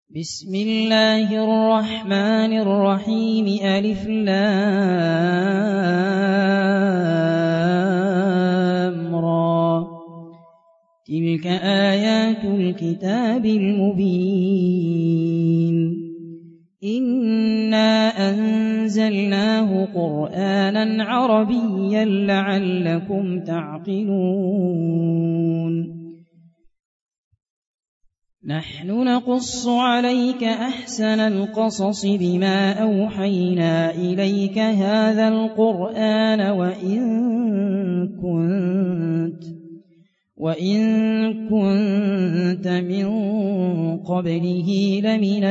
بسم الله الرحمن الرحيم ألف لام را تلك آيات الكتاب المبين إنا أنزلناه قرآنا عربيا لعلكم تعقلون نحن نقص عليك أحسن القصص بما أوحينا إليك هذا القرآن وإن كنت من قبله لمن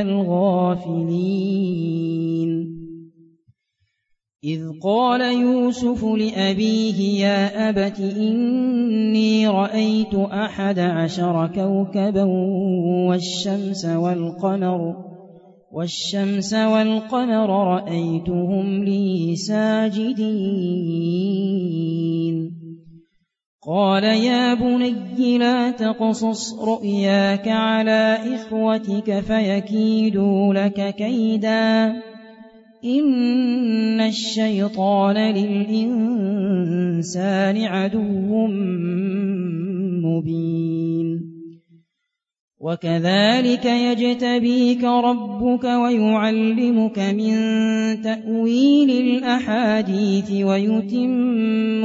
الغافلين إذ قال يوسف لأبيه يا أبت إني رأيت 11 كوكبا والشمس والقمر رأيتهم لي ساجدين قال يا بني لا تقصص رؤياك على إخوتك فيكيدوا لك كيدا إن الشيطان للإنسان عدو مبين وكذلك يجتبيك ربك ويعلمك من تأويل الأحاديث ويتم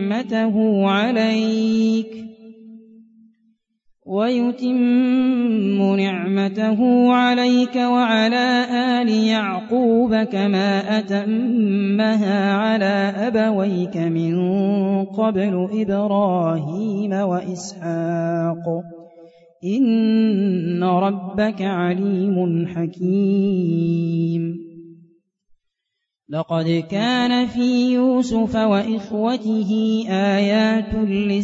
نعمته عليك وعلى آل يعقوب كما أتمها على أبويك من قبل إبراهيم وإسحاق إن ربك عليم حكيم لقد كان في يوسف وإخوته آيات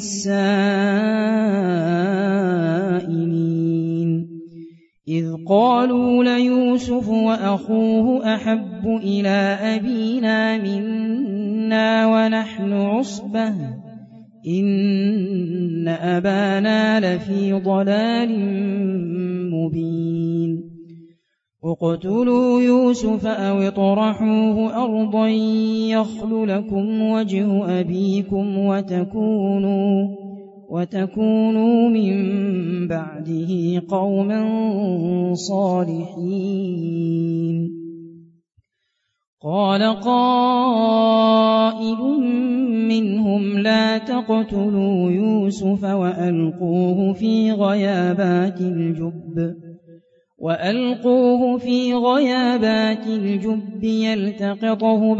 للسائلين إذ قالوا ليوسف وأخوه أحب إلى أبينا منا ونحن عصبة إن أبانا لفي ضلال مبين اقتلوا يوسف أو اطرحوه أرضا يخل لكم وجه أبيكم وتكونوا من بعده قوما صالحين قال قائل منهم لا تقتلوا يوسف وألقوه في غيابات الجب يلتقطه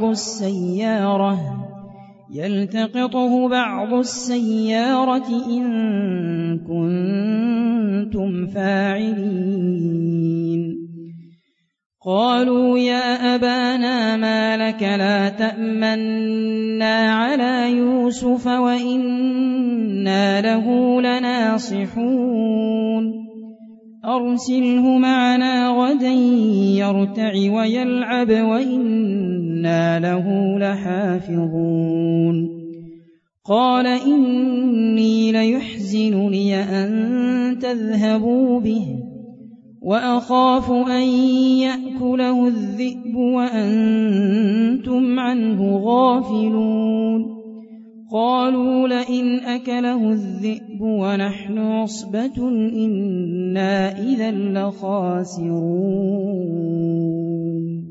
بعض السيارة إن كنتم فاعلين قالوا يا أبانا ما لك لا تأمنا على يوسف وإنا له لناصحون أرسله معنا غدا يرتع ويلعب وإنا له لحافظون قال إني ليحزنني أن تذهبوا به وأخاف أن يأكله الذئب وأنتم عنه غافلون قالوا لئن أكله الذئب ونحن عصبة إنا إذا لخاسرون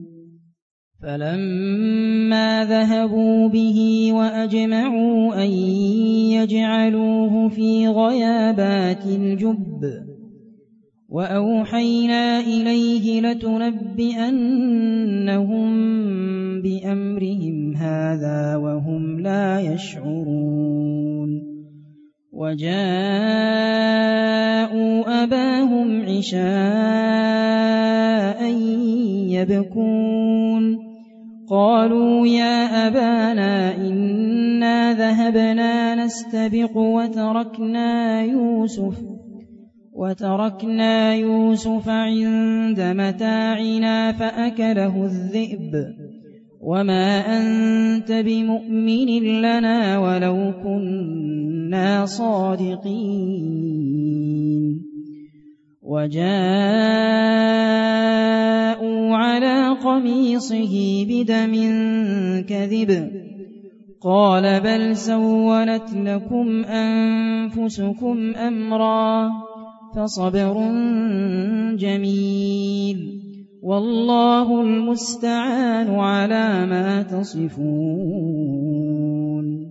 فلما ذهبوا به وأجمعوا أن يجعلوه في غيابات الجب وأوحينا إليه لتنبئنهم بأمرهم هذا وهم لا يشعرون وجاءوا أباهم عشاء يبكون قالوا يا أبانا إنا ذهبنا نستبق وتركنا يوسف عند متاعنا فأكله الذئب وما أنت بمؤمن لنا ولو كنا صادقين وجاءوا على قميصه بدم كذب قال بل سولت لكم أنفسكم أمرا فصبر جميل والله المستعان على ما تصفون.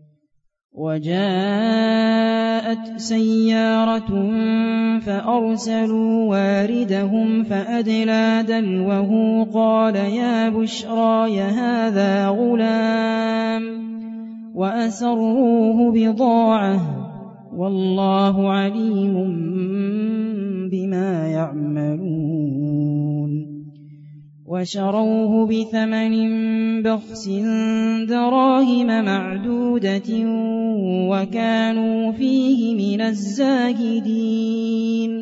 وجاءت سيارة فأرسلوا واردهم فأدلى دلوه قال يا بشرى هذا غلام وأسروه بضاعة والله عليم بما يعملون. وشروه بثمن بخس دراهم معدودة وكانوا فيه من الزاهدين.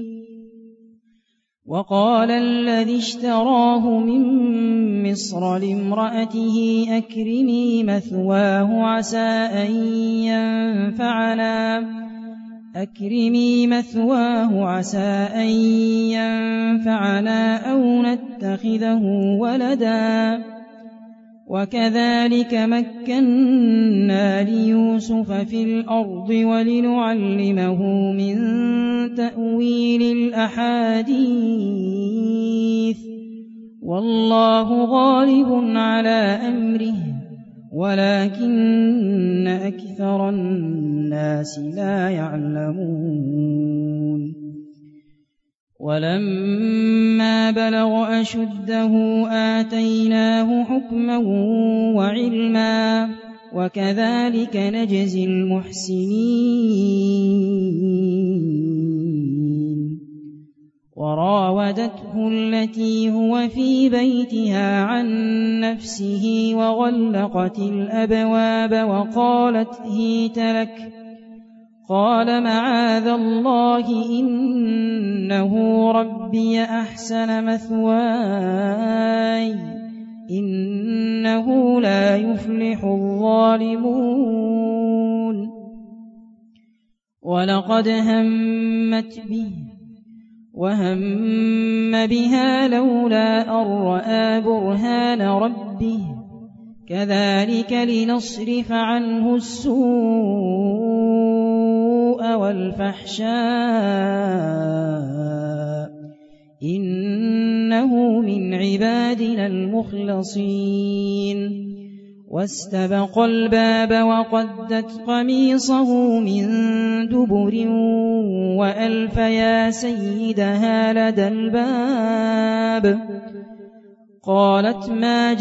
وقال الذي اشتراه من مصر لامرأته أكرمي مثواه عسى أن ينفعنا أو نتخذه ولدا. وكذلك مكنا ليوسف في الأرض ولنعلمه من تأويل الأحاديث والله غالب على أمره ولكن أكثر الناس لا يعلمون. ولما بلغ أشده آتيناه حكما وعلما وكذلك نجزي المحسنين. وراودته التي هو في بيتها عن نفسه وغلقت الأبواب وقالت هيت لك قال معاذ الله إنه ربي أحسن مثواي إنه لا يفلح الظالمون. ولقد همت به وهم بها لولا أن رأى برهان ربه كذلك لنصرف عنه السوء والفحشاء إنه من عبادنا المخلصين. واستبق الباب وقدت قميصه من دبر وألف يا سيدها لدى الباب قالت ما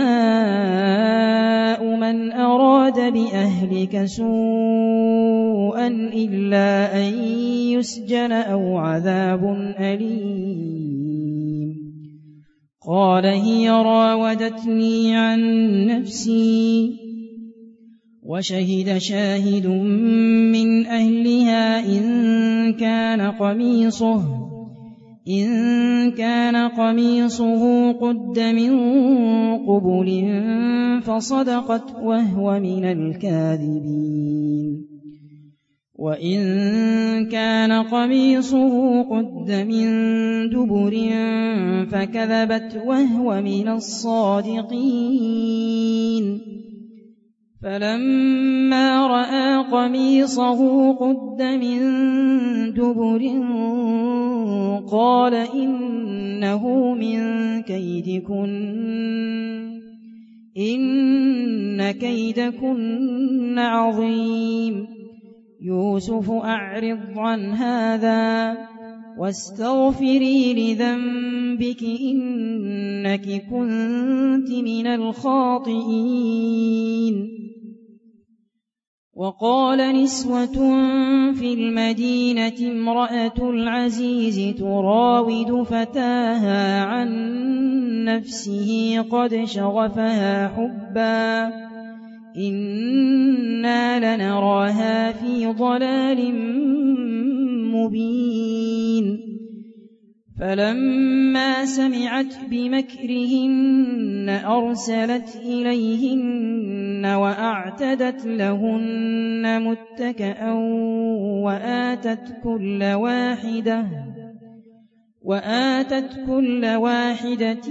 جزاء من أراد بأهلك سوءا إلا أن يسجن أو عذاب أليم. قال هي راودتني عن نفسي وشهد شاهد من أهلها إن كان قميصه قد من قبل فصدقت وهو من الكاذبين وإن كان قميصه قد من دبر فكذبت وهو من الصادقين. فلما رأى قميصه قد من دبر قال إنه من كيدكن إن كيدكن عظيم. يوسف أعرض عن هذا واستغفري لذنبك إنك كنت من الخاطئين. وقال نسوة في المدينة امرأة العزيز تراود فتاها عن نفسه قد شغفها حبا إنا لنراها في ضلال مبين. فلما سمعت بمكرهن أرسلت إليهن وأعتدت لهن متكئا وآتت كل واحدة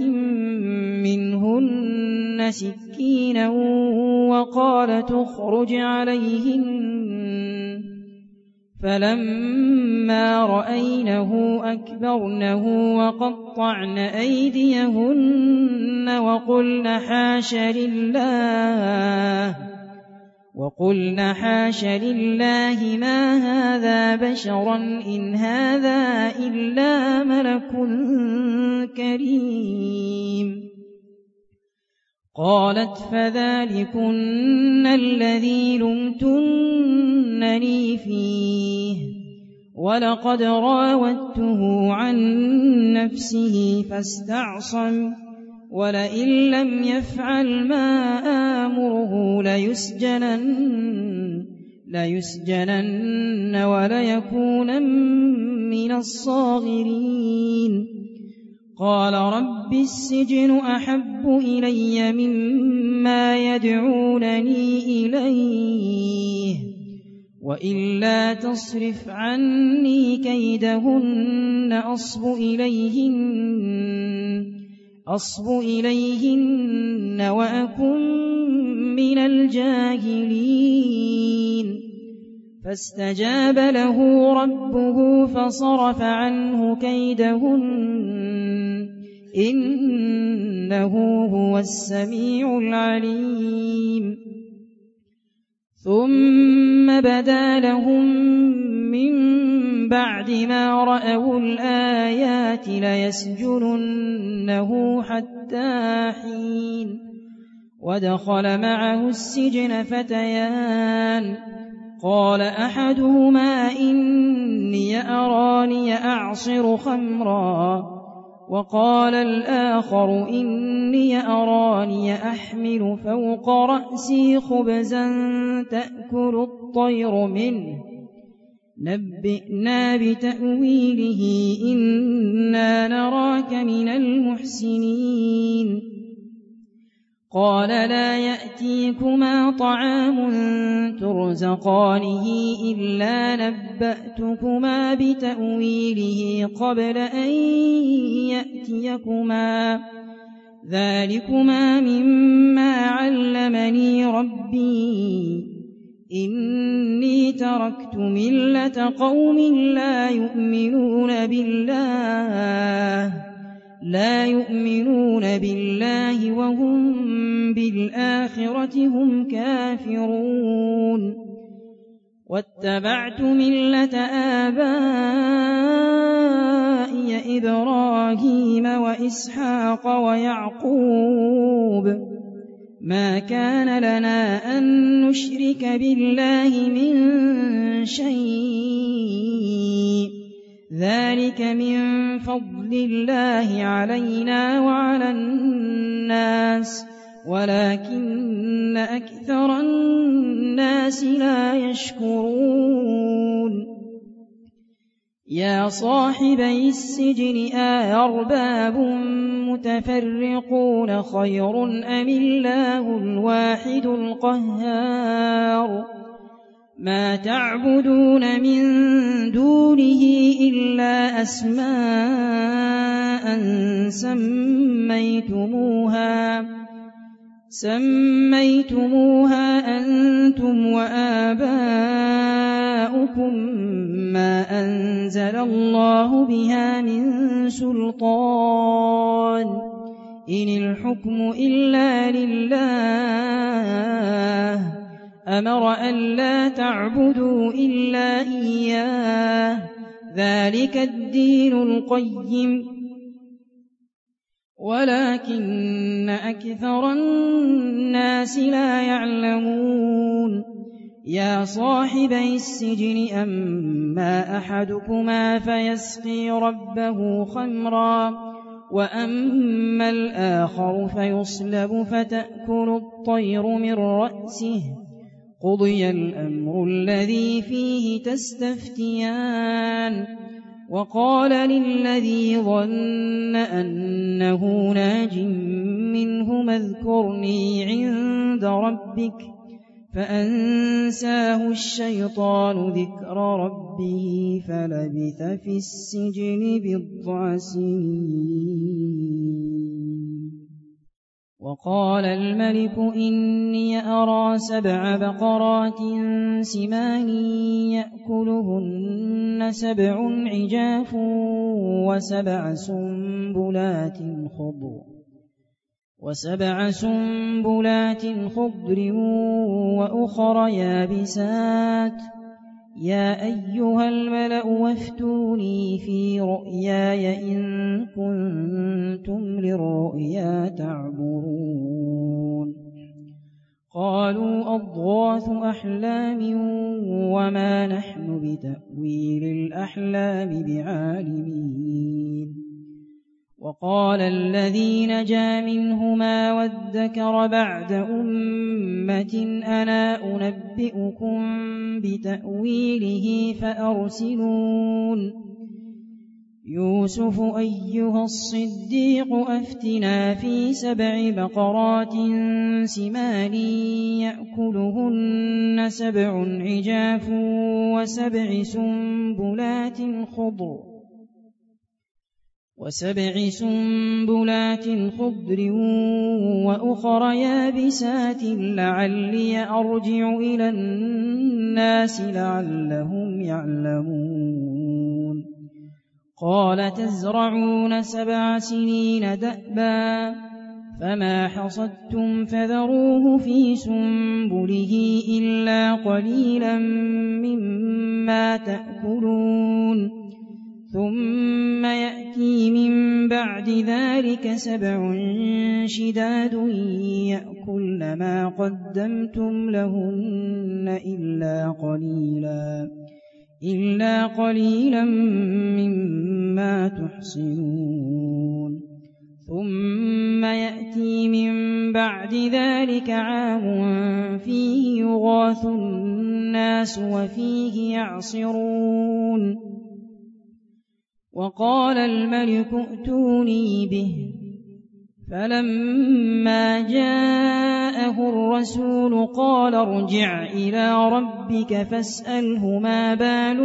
منهن سكينا وقالت اخرج عليهن فلما رأينه أكبرنه وقطعن أيديهن وقلن حاش لله ما هذا بشرا إن هذا إلا ملك كريم. قالت فذلكن الذي لمتنني فيه ولقد راودته عن نفسه فاستعصم ولئن لم يفعل ما آمره ليسجنن وليكونن من الصاغرين. قال رب السجن أحب إلي مما يدعونني إليه وإلا تصرف عني كيدهن أصب إليهن وأكن من الجاهلين. فاستجاب له ربه فصرف عنه كيدهن إنه هو السميع العليم. ثم بدا لهم من بعد ما رأوا الآيات ليسجننه حتى حين. ودخل معه السجن فتيان قال أحدهما إني أراني أعصر خمرا وقال الآخر إني أراني أحمل فوق رأسي خبزا تأكل الطير منه نبئنا بتأويله إنا نراك من المحسنين. قال لا يأتيكما طعام ترزقانه إلا نبأتكما بتأويله قبل أن يأتيكما ذلكما مما علمني ربي إني تركت ملة قوم لا يؤمنون بالله وهم بالآخرة هم كافرون. واتبعت ملة آبائي إبراهيم وإسحاق ويعقوب ما كان لنا أن نشرك بالله من شيء ذلك من فضل الله علينا وعلى الناس ولكن أكثر الناس لا يشكرون. يا صاحبي السجن أأرباب متفرقون خير أم الله الواحد القهار ما تعبدون من دونه إلا أسماء سميتموها أنتم وآباؤكم ما أنزل الله بها من سلطان إن الحكم إلا لله أمر ألا تعبدوا إلا إياه ذلك الدين القيم ولكن أكثر الناس لا يعلمون. يا صاحبي السجن أما أحدكما فيسقي ربه خمرا وأما الآخر فيصلب فتأكل الطير من رأسه قضي الأمر الذي فيه تستفتيان. وقال للذي ظن أنه ناج منهما اذكرني عند ربك فأنساه الشيطان ذكر ربه فلبث في السجن بضع سنين. وقال الملك إني أرى 7 بقرات سمان يأكلهن 7 عجاف وسبع سنبلات خضر وأخر يابسات. يا أيها الملأ وافتوني في رؤياي إن كنتم للرؤيا تعبرون. قالوا أضغاث أحلام وما نحن بتأويل الأحلام بعالمين. وقال الذي نجا منهما وادكر بعد أمة أنا أنبئكم بتأويله فأرسلون. يوسف أيها الصديق أفتنا في 7 بقرات سمان يأكلهن 7 عجاف وسبع سنبلات خضر وأخر يابسات لعلي أرجع إلى الناس لعلهم يعلمون. قال تزرعون 7 سنين دأبا فما حصدتم فذروه في سنبله إلا قليلا مما تأكلون. ثم يأتي من بعد ذلك 7 شداد يأكلن ما قدمتم لهن إلا قليلا مما تحصنون. ثم يأتي من بعد ذلك عام فيه يغاث الناس وفيه يعصرون. وقال الملك ائتوني به. فلما جاءه الرسول قال ارجع إلى ربك فاسأله ما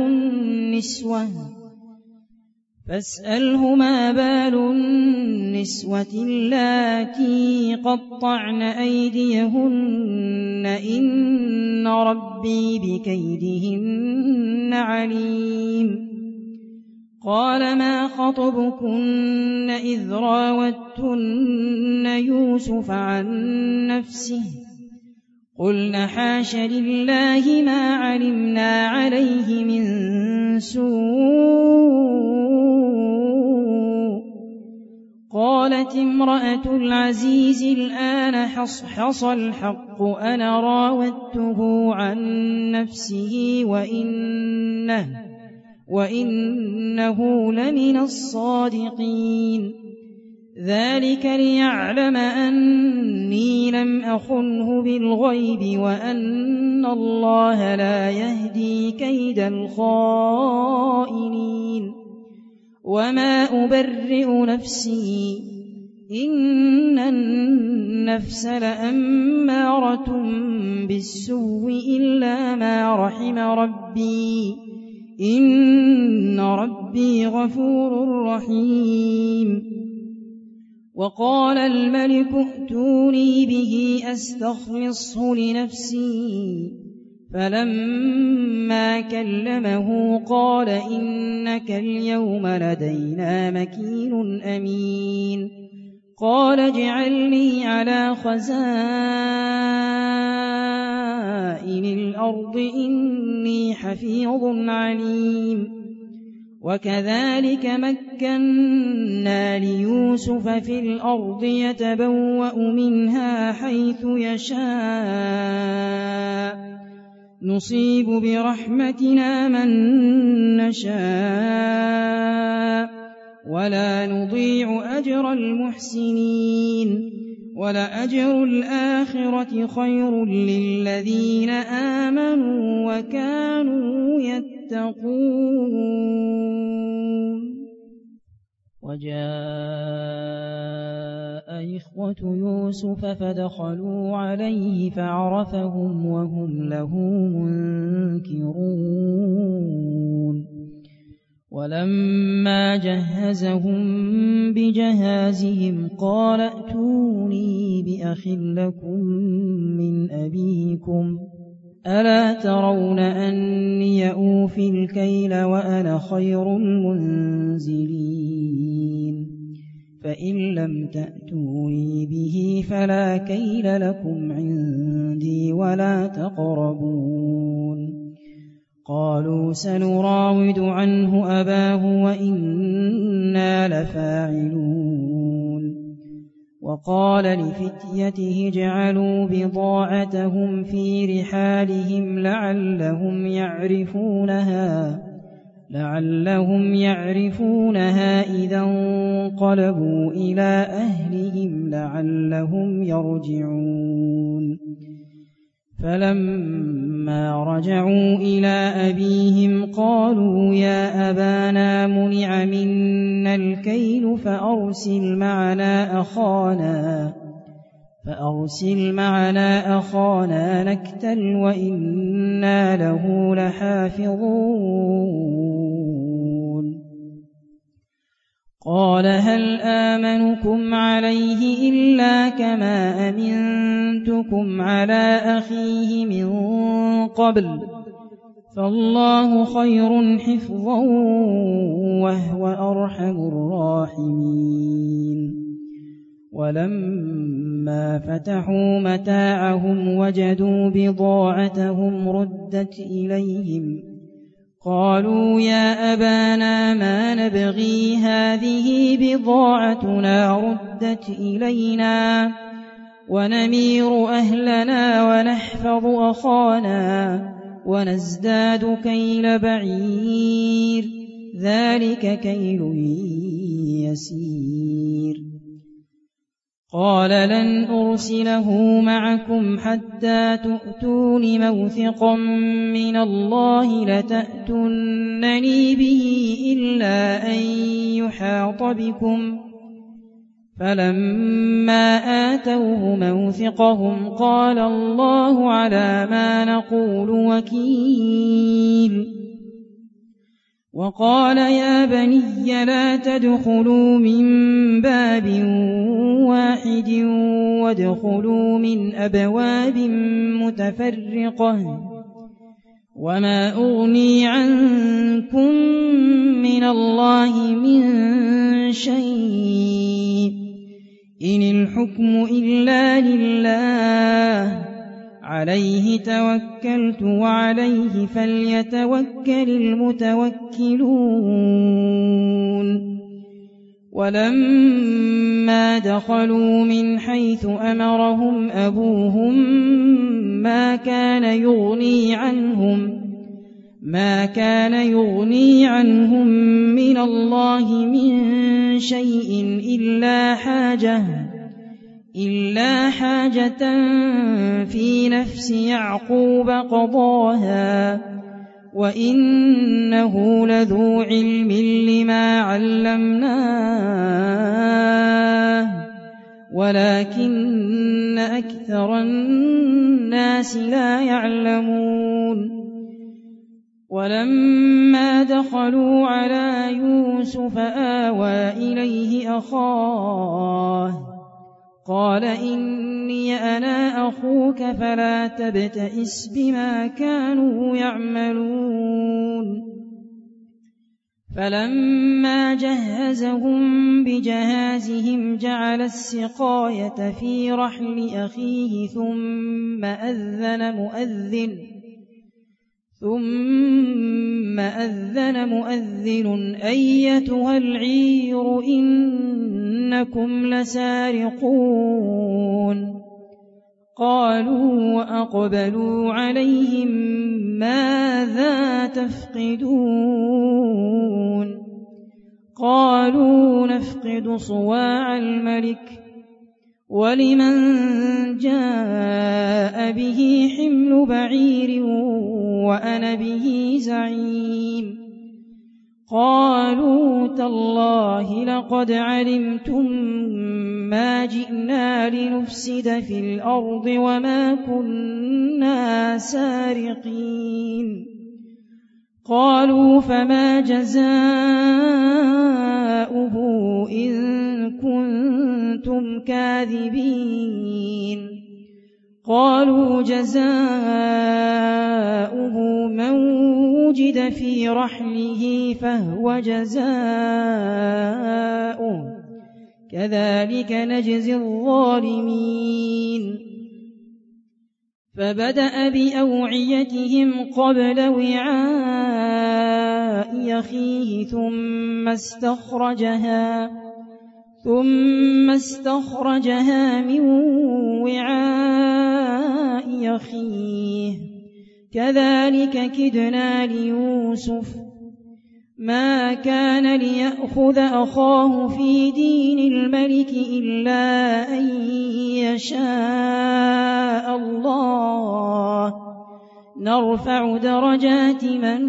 بال النسوة اللاتي قطعن أيديهن إن ربي بكيدهن عليم. قال ما خطبكن إذ راوتن يوسف عن نفسه قلن حاش لله ما علمنا عليه من سوء. قالت امرأة العزيز الآن حصحص الحق أنا راودته عن نفسه وإنه لمن الصادقين. ذلك ليعلم أني لم أخنه بالغيب وأن الله لا يهدي كيد الخائنين. وما أبرئ نفسي إن النفس لأمارة بالسوء إلا ما رحم ربي إن ربي غفور رحيم. وقال الملك ائتوني به أستخلصه لنفسي. فلما كلمه قال إنك اليوم لدينا مكين أمين. قال اجعلني على خزائن الأرض إني حفيظ عليم. وكذلك مكنا ليوسف في الأرض يتبوأ منها حيث يشاء نصيب برحمتنا من نشاء ولا نضيع أجر المحسنين. ولأجر الآخرة خير للذين آمنوا وكانوا يتقون. وجاء إخوة يوسف فدخلوا عليه فعرفهم وهم له منكرون ولما جهزهم بجهازهم قال ائتوني بأخ لكم من أبيكم ألا ترون أني أوفي الكيل وأنا خير المنزلين فإن لم تأتوني به فلا كيل لكم عندي ولا تقربون قالوا سنراود عنه أباه وإنا لفاعلون وقال لفتيته اجعلوا بضاعتهم في رحالهم لعلهم يعرفونها إذا انقلبوا إلى أهلهم لعلهم يرجعون فلما رجعوا إلى أبيهم قالوا يا أبانا منع منا الكيل فأرسل معنا أخانا نكتل وإنا له لحافظون قال هل آمنكم عليه إلا كما أمنتكم على أخيه من قبل فالله خير حفظا وهو أرحم الراحمين ولما فتحوا متاعهم وجدوا بضاعتهم ردت إليهم قالوا يا أبانا ما نبغي هذه بضاعتنا ردت إلينا ونمير أهلنا ونحفظ أخانا ونزداد كيل بعير ذلك كيل يسير قال لن أرسله معكم حتى تؤتون موثقا من الله لتأتونني به إلا أن يحاط بكم فلما آتوه موثقهم قال الله على ما نقول وكيل وقال يا بني لا تدخلوا من باب واحد وادخلوا من أبواب متفرقة وما أغني عنكم من الله من شيء إن الحكم إلا لله عليه توكلت وعليه فليتوكل المتوكلون ولما دخلوا من حيث أمرهم أبوهم ما كان يغني عنهم من الله من شيء إلا حاجة في نفس يعقوب قضاها وإنه لذو علم لما علمناه ولكن أكثر الناس لا يعلمون ولما دخلوا على يوسف آوى إليه أخاه قال إني أنا أخوك فلا تبتئس بما كانوا يعملون فلما جهزهم بجهازهم جعل السقاية في رحل أخيه ثم أذن مؤذن أيتها العير إنكم لسارقون قالوا وأقبلوا عليهم ماذا تفقدون قالوا نفقد صواع الملك ولمن جاء به حمل بعير وأنا به زعيم قالوا تالله لقد علمتم ما جئنا لنفسد في الأرض وما كنا سارقين قالوا فما جزاؤه إن كنتم كاذبين قالوا جزاؤه من وجد في رحله فهو جزاؤه كذلك نجزي الظالمين فبدأ بأوعيتهم قبل وعاء أخيه ثم استخرجها من وعاء أخيه كذلك كدنا ليوسف ما كان ليأخذ أخاه في دين الملك إلا أن يشاء الله نرفع درجات من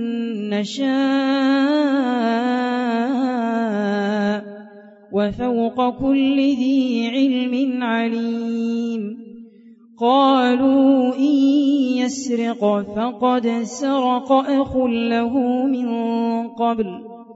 نشاء وفوق كل ذي علم عليم قالوا إن يسرق فقد سرق أخ له من قبل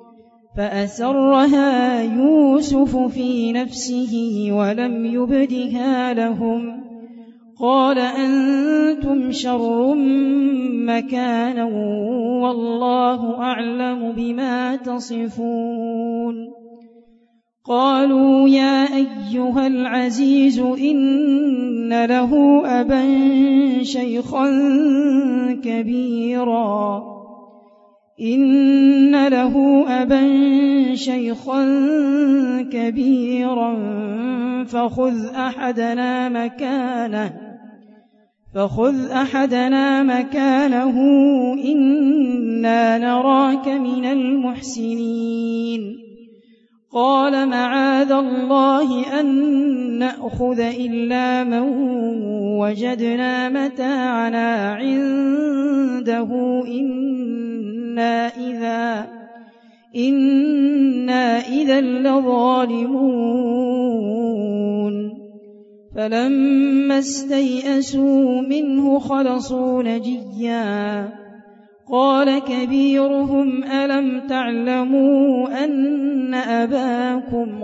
فأسرها يوسف في نفسه ولم يبدها لهم قال أنتم شر مكانا والله أعلم بما تصفون قالوا يا أيها العزيز إن له أبا شيخا كبيرا فخذ أحدنا مكانه إنا نراك من المحسنين قال معاذ الله أن نأخذ إلا من وجدنا متاعنا عنده إنا إذا لظالمون فلما استيئسوا منه خلصوا نجيا قال كبيرهم ألم تعلموا أن أباكم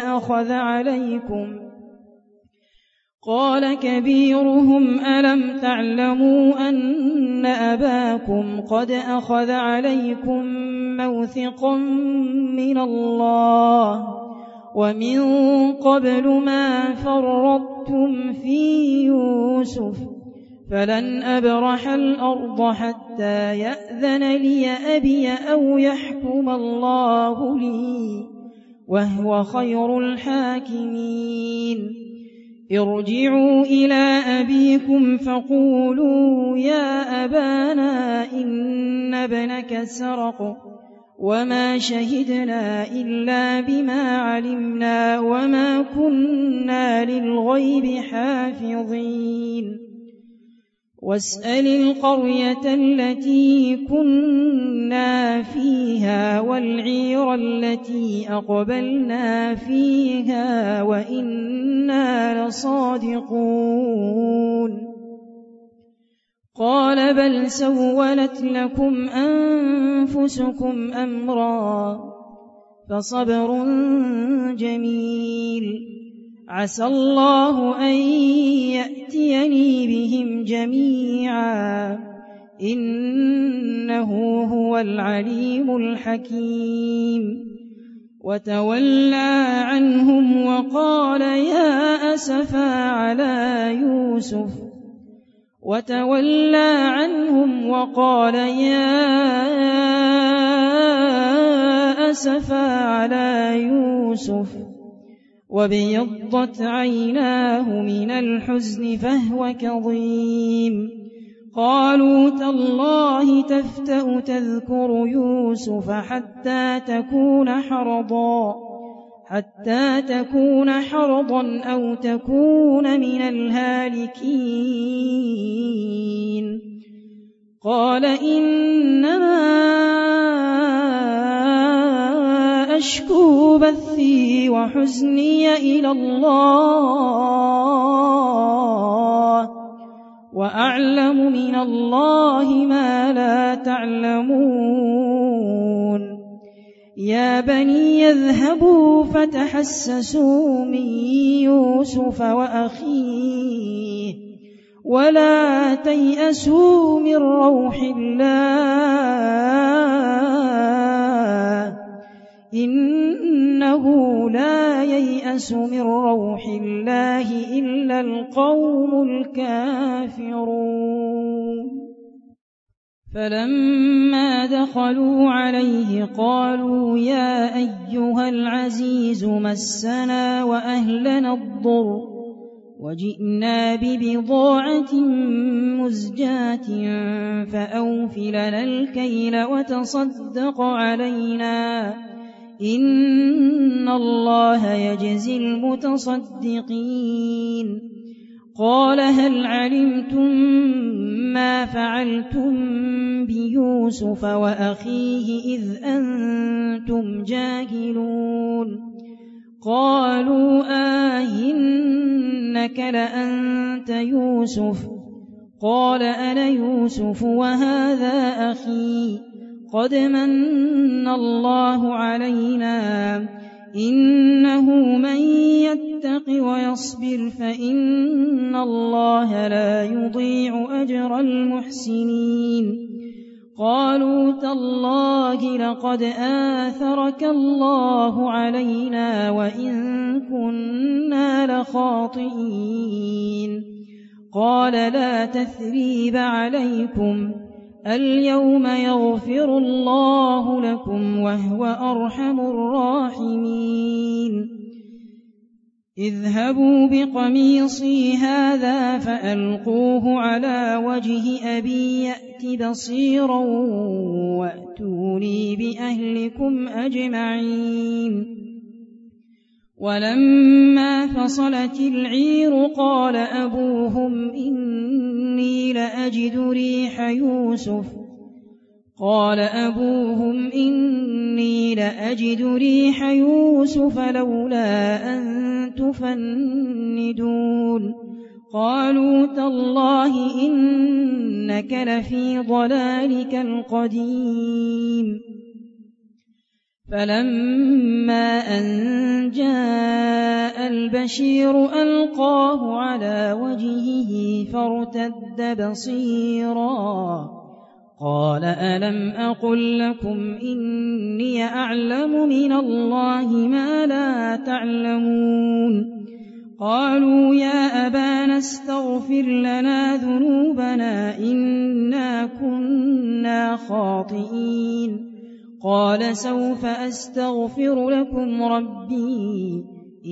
قد أخذ عليكم موثقا من الله ومن قبل ما فرطتم في يوسف فلن أبرح الأرض حتى يأذن لي أبي أو يحكم الله لي وهو خير الحاكمين ارجعوا إلى أبيكم فقولوا يا أبانا إن ابنك سرق وما شهدنا إلا بما علمنا وما كنا للغيب حافظين واسأل القرية التي كنا فيها والعير التي أقبلنا فيها وإنا لصادقون قال بل سولت لكم أنفسكم أمرا فصبر جميل عسى الله أن يأتيني بهم جميعا إنه هو العليم الحكيم وتولى عنهم وقال يا أسفا على يوسف وابيضت عيناه من الحزن فهو كظيم قالوا تالله تفتأ تذكر يوسف حتى تكون حرضا أو تكون من الهالكين قال إنما أشكو بثي وحزني إلى الله وأعلم من الله ما لا تعلمون يا بني اذهبوا فتحسسوا من يوسف وأخيه ولا تيأسوا من روح الله إنه لا ييأس من روح الله إلا القوم الكافرون فلما دخلوا عليه قالوا يا أيها العزيز مسنا وأهلنا الضر وجئنا ببضاعة مزجاة فأوف لنا الكيل وتصدق علينا إن الله يجزي المتصدقين قال هل علمتم ما فعلتم بيوسف وأخيه إذ أنتم جاهلون قالوا إنك لأنت يوسف قال أنا يوسف وهذا أخي قد من الله علينا إنه من يتق ويصبر فإن الله لا يضيع أجر المحسنين قالوا تالله لقد آثرك الله علينا وإن كنا لخاطئين قال لا تثريب عليكم اليوم يغفر الله لكم وهو أرحم الراحمين اذهبوا بقميصي هذا فألقوه على وجه أبي يأت بصيرا وأتوني بأهلكم أجمعين ولما فصلت العير قال أبوهم إني لأجد ريح يوسف لولا أن تفندون قالوا تالله إنك لفي ضلالك القديم فلما أن جاء البشير ألقاه على وجهه فارتد بصيرا قال ألم أقل لكم إني أعلم من الله ما لا تعلمون قالوا يا أبانا استغفر لنا ذنوبنا إنا كنا خاطئين قال سوف أستغفر لكم ربي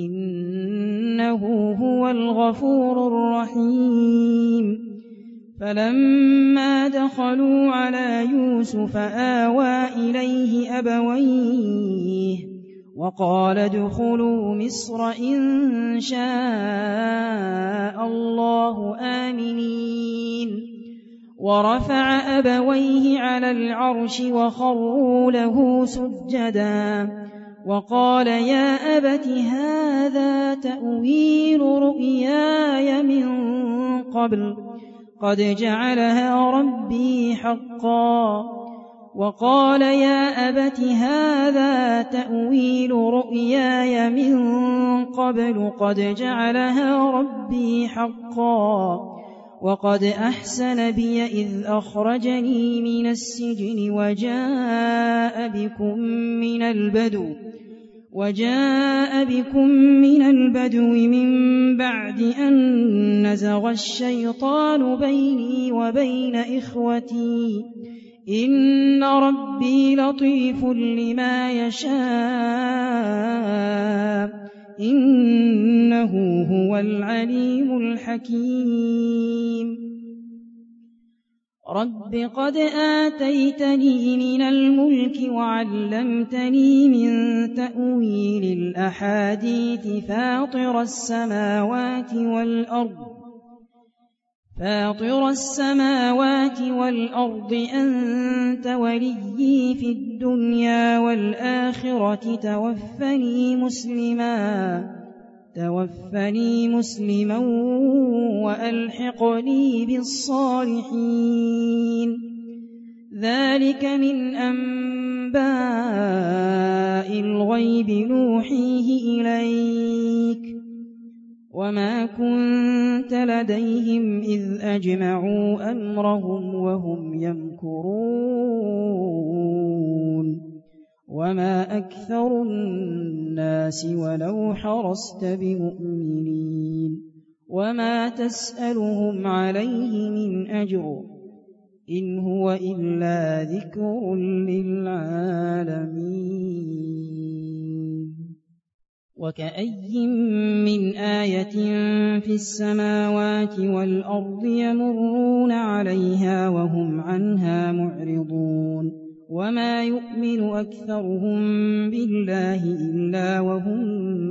إنه هو الغفور الرحيم فلما دخلوا على يوسف آوى إليه أبويه وقال ادخلوا مصر إن شاء الله آمنين ورفع أبويه على العرش وخروا له سجدا وقال يا أبت هذا تأويل رؤياي من قبل قد جعلها ربي حقا وقال يا أبت هذا تأويل رؤياي من قبل قد جعلها ربي حقا وقد أحسن بي إذ أخرجني من السجن وجاء بكم من البدو من بعد أن نزغ الشيطان بيني وبين إخوتي إن ربي لطيف لما يشاء إنه هو العليم الحكيم رب قد آتيتني من الملك وعلمتني من تأويل الأحاديث فاطر السماوات والأرض أنت وليي في الدنيا والآخرة توفني مسلما وألحقني بالصالحين ذلك من أنباء الغيب نوحيه إليك وما كنت لديهم إذ أجمعوا أمرهم وهم يمكرون وما أكثر الناس ولو حرصت بمؤمنين وما تسألهم عليه من أجر إن هو إلا ذكر للعالمين وكأي من آية في السماوات والأرض يمرون عليها وهم عنها معرضون وما يؤمن أكثرهم بالله إلا وهم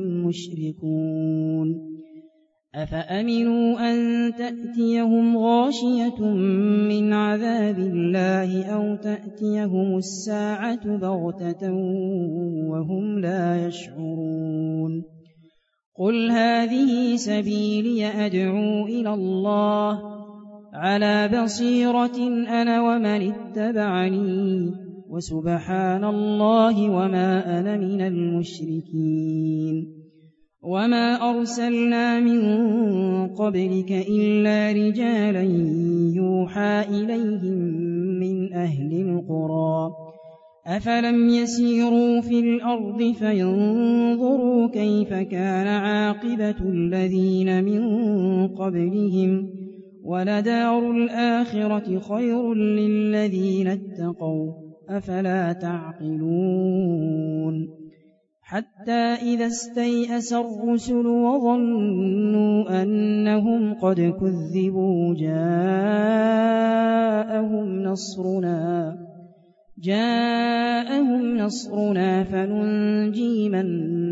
مشركون أفأمنوا أن تأتيهم غاشية من عذاب الله أو تأتيهم الساعة بغتة وهم لا يشعرون قل هذه سبيلي أدعو إلى الله على بصيرة أنا ومن اتبعني وسبحان الله وما أنا من المشركين وما أرسلنا من قبلك إلا رجالا يوحى إليهم من أهل القرى أفلم يسيروا في الأرض فينظروا كيف كان عاقبة الذين من قبلهم ولدار الآخرة خير للذين اتقوا أفلا تعقلون حتى إذا استيأس الرسل وظنوا أنهم قد كذبوا جاءهم نصرنا فننجي من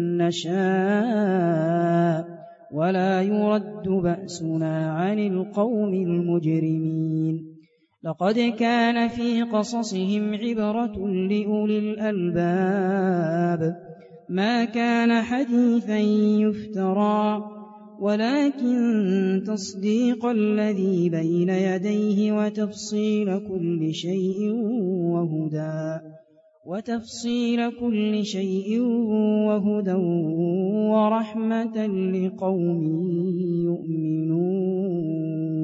نشاء ولا يرد بأسنا عن القوم المجرمين لقد كان في قصصهم عبرة لأولي الألباب ما كان حديثا يفترى ولكن تصديق الذي بين يديه وتفصيل كل شيء وهدى ورحمة لقوم يؤمنون